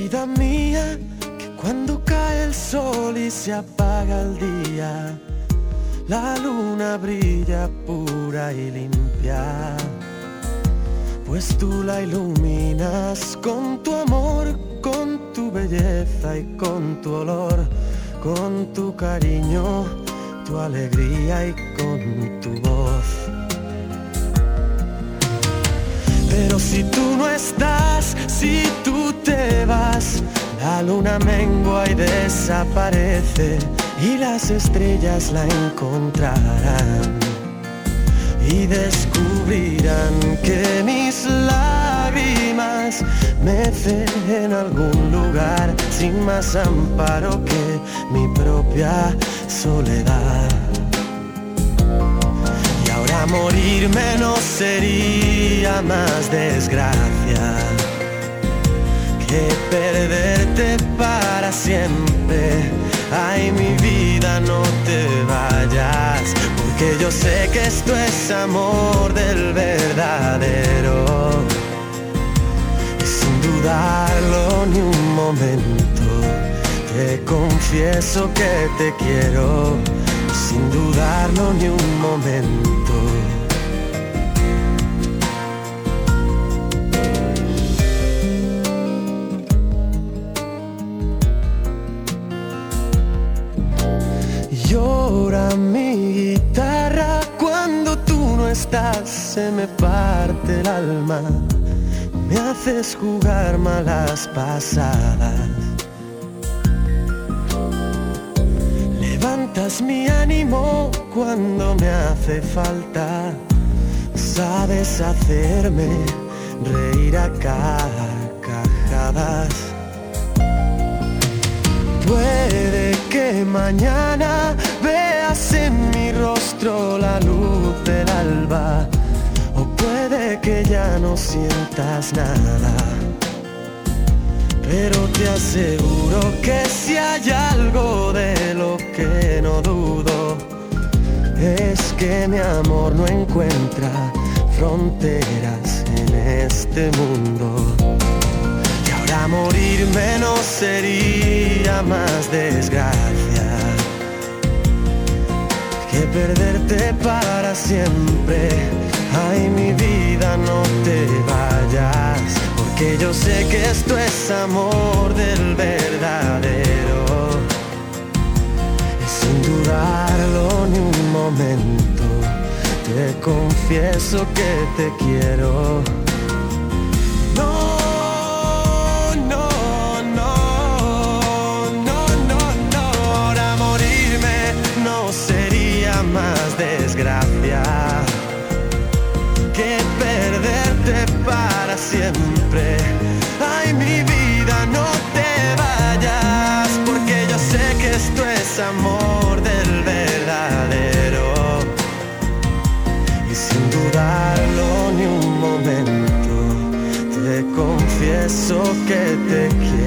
Vida mía, que cuando cae el sol y se apaga el día, la luna brilla pura y limpia, pues tú la iluminas con tu amor, con tu belleza y con tu olor, con tu cariño, tu alegría y con tu voz. Pero si tú no estás, si tú te vas, la luna mengua y desaparece, y las estrellas la encontrarán y descubrirán que mis lágrimas mecen en algún lugar sin más amparo que mi propia soledad. Y ahora morirme no sería más desgracia que perderte para siempre. Ay, mi vida, no te vayas, porque yo sé que esto es amor del verdadero. Y sin dudarlo ni un momento, te confieso que te quiero, sin dudarlo ni un momento. Llora mi guitarra cuando tú no estás, se me parte el alma, me haces jugar malas pasadas. Levantas mi ánimo cuando me hace falta, sabes hacerme reír a carcajadas. Puede que mañana veas en mi rostro la luz del alba, o puede que ya no sientas nada, pero te aseguro que si hay algo de lo que no dudo, es que mi amor no encuentra fronteras en este mundo. A morirme no sería más desgracia que perderte para siempre. Ay, mi vida, no te vayas, porque yo sé que esto es amor del verdadero. Y sin dudarlo ni un momento, te confieso que te quiero. Más desgracia que perderte para siempre. Ay, mi vida, no te vayas, porque yo sé que esto es amor del verdadero. Y sin dudarlo ni un momento, te confieso que te quiero.